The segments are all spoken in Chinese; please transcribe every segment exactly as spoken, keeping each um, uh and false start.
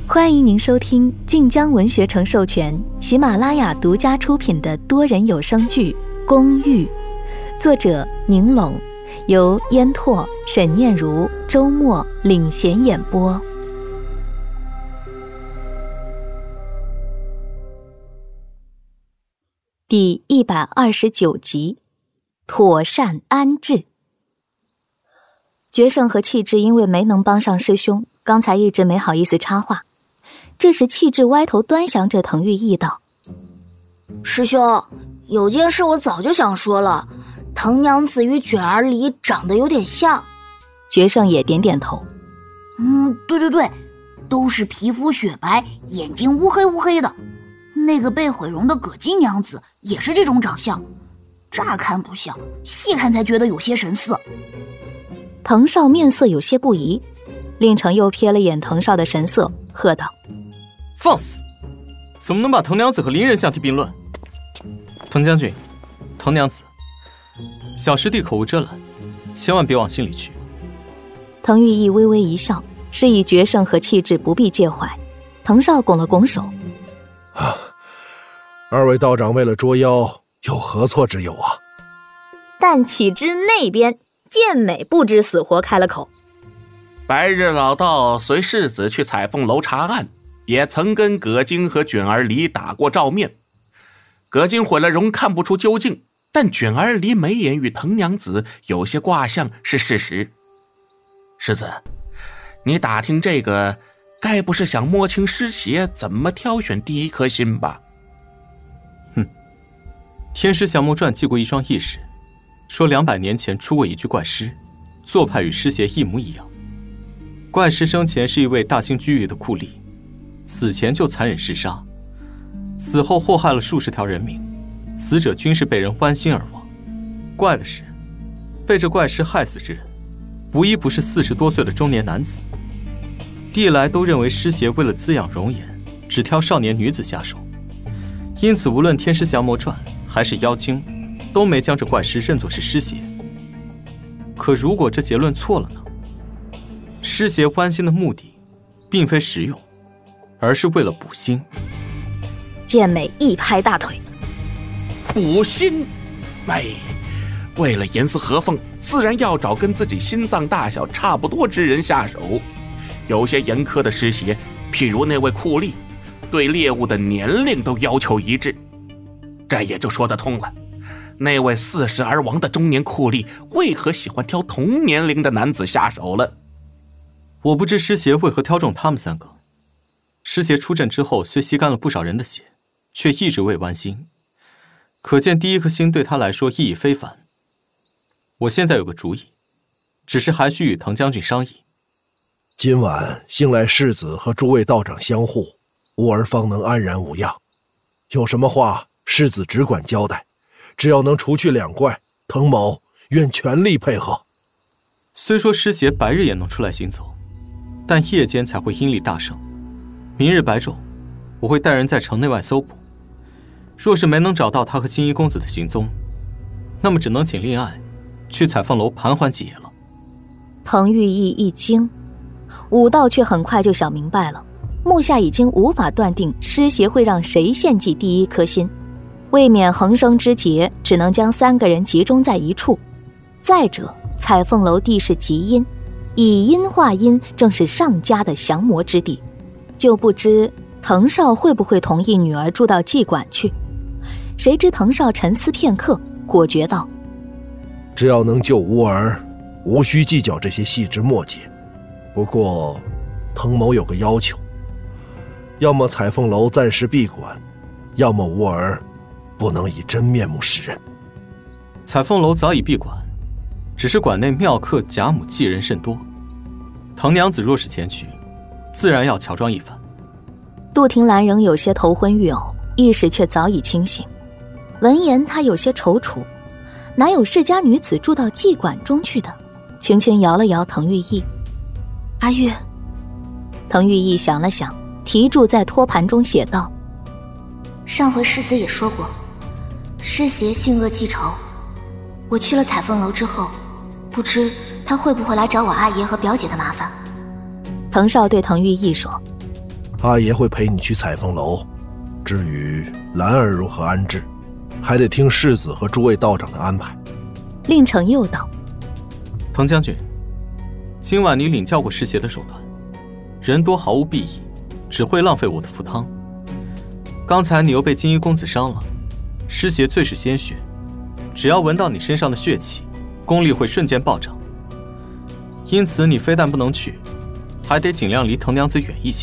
欢迎您收听晋江文学城授权、喜马拉雅独家出品的多人有声剧《公寓》，作者宁拢，由烟拓、沈念如、周末领衔演播。第一百二十九集，妥善安置。决胜和气质因为没能帮上师兄，刚才一直没好意思插话。这时气质歪头端详着滕玉意道： 师兄，有件事我早就想说了，滕娘子与卷儿离长得有点像。 决胜也点点头。 嗯，对对对，都是皮肤雪白，眼睛乌黑乌黑的。那个被毁容的葛金娘子也是这种长相，乍看不像，细看才觉得有些神似。 滕少面色有些不疑，令丞又瞥了眼滕少的神色，喝道： 放肆！怎么能把滕娘子和林人相提并论？滕将军，滕娘子，小师弟口无遮拦，千万别往心里去。 滕玉意微微一笑，示意决胜和气质不必介怀。滕少拱了拱手： 啊，二位道长为了捉妖，有何错之有啊？ 但岂知那边健美不知死活开了口： 白日老道随世子去彩凤楼查案，也曾跟葛晶和卷儿离打过照面。葛晶毁了容看不出究竟，但卷儿离眉眼与滕娘子有些卦象是事实。世子，你打听这个，该不是想摸清师邪怎么挑选第一颗心吧？ 哼，天师降魔传记过一桩异事，说两百年前出过一具怪尸，做派与师邪一模一样。怪师生前是一位大兴居域的酷吏，死前就残忍弑杀，死后祸害了数十条人命，死者均是被人剜心而亡。怪的是，被这怪师害死之人，无一不是四十多岁的中年男子。历来都认为师邪为了滋养容颜，只挑少年女子下手，因此无论天师降魔传还是妖精，都没将这怪师认作是师邪。可如果这结论错了呢？师邪剜心的目的，并非实用，而是为了补心。 健美一拍大腿： 补心？哎，为了严丝合缝，自然要找跟自己心脏大小差不多之人下手。有些严苛的师邪，譬如那位酷吏，对猎物的年龄都要求一致，这也就说得通了。那位四十而亡的中年酷吏，为何喜欢挑同年龄的男子下手了？ 我不知师邪为何挑中他们三个。师邪出阵之后，虽吸干了不少人的血，却一直未剜心，可见第一颗心对他来说意义非凡。我现在有个主意，只是还需与滕将军商议。 今晚幸来世子和诸位道长相护，吾儿方能安然无恙。有什么话，世子只管交代，只要能除去两怪，滕某愿全力配合。 虽说师邪白日也能出来行走，但夜间才会阴力大盛。明日白昼，我会带人在城内外搜捕，若是没能找到他和新一公子的行踪，那么只能请令爱去彩凤楼盘桓几夜了。 滕玉意一惊，武道却很快就想明白了，目下已经无法断定师邪会让谁献祭第一颗心，为免横生枝节，只能将三个人集中在一处。再者，彩凤楼地势极阴，以阴化阴正是上佳的降魔之地，就不知滕少会不会同意女儿住到妓馆去。谁知滕少沉思片刻，果决道： 只要能救吾儿，无需计较这些细枝末节。不过滕某有个要求，要么彩凤楼暂时闭馆，要么吾儿不能以真面目示人。 彩凤楼早已闭馆，只是馆内庙客贾母妓人甚多，滕娘子若是前去，自然要乔装一番。 杜婷兰仍有些头昏欲呕，意识却早已清醒。闻言，她有些踌躇，哪有世家女子住到妓馆中去的？轻轻摇了摇滕玉意： 阿玉。 滕玉意想了想，提住在托盘中写道： 上回师子也说过，师邪性恶记仇，我去了彩凤楼之后，不知他会不会来找我阿爷和表姐的麻烦。 滕少对滕玉意说： 阿爷会陪你去彩凤楼。至于兰儿如何安置，还得听世子和诸位道长的安排。 令承佑道： 滕将军，今晚你领教过师邪的手段，人多毫无裨益，只会浪费我的符汤。刚才你又被金衣公子伤了，师邪最是鲜血，只要闻到你身上的血气，功力会瞬间暴涨。因此你非但不能去，还得尽量离滕娘子远一些。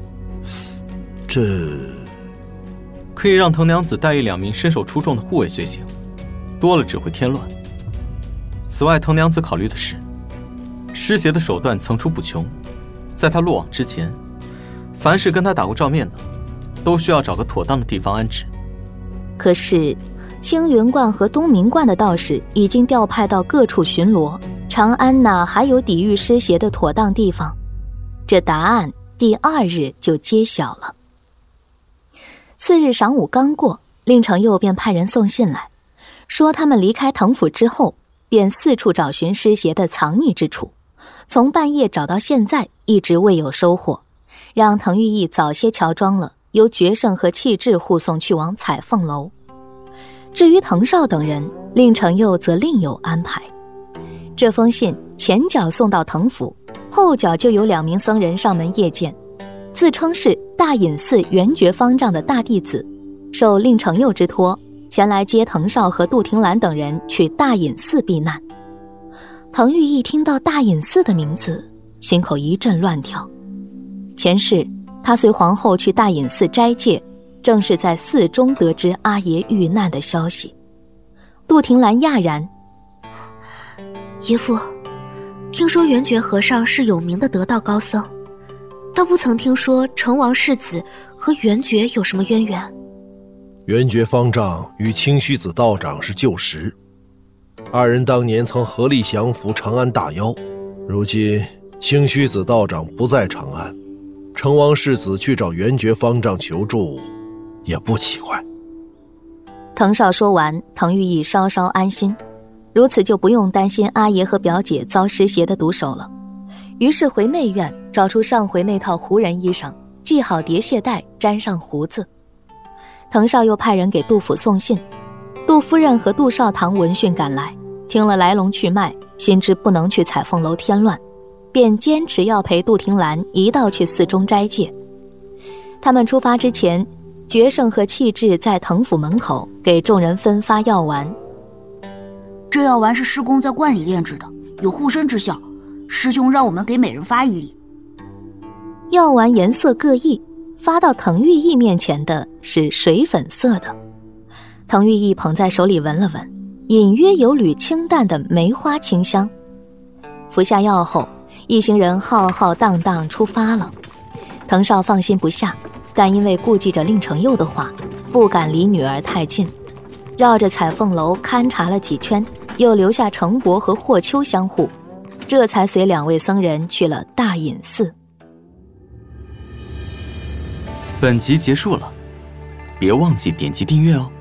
这可以让滕娘子带一两名身手出众的护卫随行，多了只会添乱。此外，滕娘子考虑的是，师邪的手段层出不穷，在他落网之前，凡是跟他打过照面的，都需要找个妥当的地方安置。 可是青云观和东明观的道士已经调派到各处巡逻，长安哪还有抵御师邪的妥当地方？这答案第二日就揭晓了。次日晌午刚过，令承佑便派人送信来，说他们离开滕府之后，便四处找寻师邪的藏匿之处，从半夜找到现在，一直未有收获，让滕玉义早些乔装了，由决胜和气质护送去往彩凤楼。至于滕少等人，令承佑则另有安排。这封信前脚送到滕府，后脚就有两名僧人上门谒见，自称是大隐寺圆觉方丈的大弟子，受令承佑之托，前来接滕少和杜庭兰等人去大隐寺避难。滕玉义听到大隐寺的名字，心口一阵乱跳。前世他随皇后去大隐寺斋戒，正是在寺中得知阿爷遇难的消息。杜庭兰讶然： 爷父，听说圆觉和尚是有名的得道高僧，倒不曾听说成王世子和圆觉有什么渊源。 圆觉方丈与清虚子道长是旧识，二人当年曾合力降服长安大妖。如今清虚子道长不在长安，成王世子去找圆觉方丈求助，也不奇怪。 滕少说完，滕玉义稍稍安心，如此就不用担心阿爷和表姐遭师邪的毒手了。于是回内院找出上回那套胡人衣裳，系好叠蟹带，粘上胡子。滕少又派人给杜甫送信，杜夫人和杜少堂闻讯赶来，听了来龙去脉，心知不能去彩凤楼添乱，便坚持要陪杜庭兰一道去寺中斋戒。他们出发之前，决胜和气质在滕府门口给众人分发药丸。 这药丸是师公在罐里炼制的，有护身之效，师兄让我们给每人发一粒。 药丸颜色各异，发到滕玉义面前的是水粉色的。滕玉义捧在手里闻了闻，隐约有缕清淡的梅花清香。服下药后，一行人浩浩荡荡出发了。滕少放心不下，但因为顾忌着令承佑的话，不敢离女儿太近，绕着彩凤楼勘察了几圈，又留下程伯和霍秋相护，这才随两位僧人去了大隐寺。 本集结束了，别忘记点击订阅哦。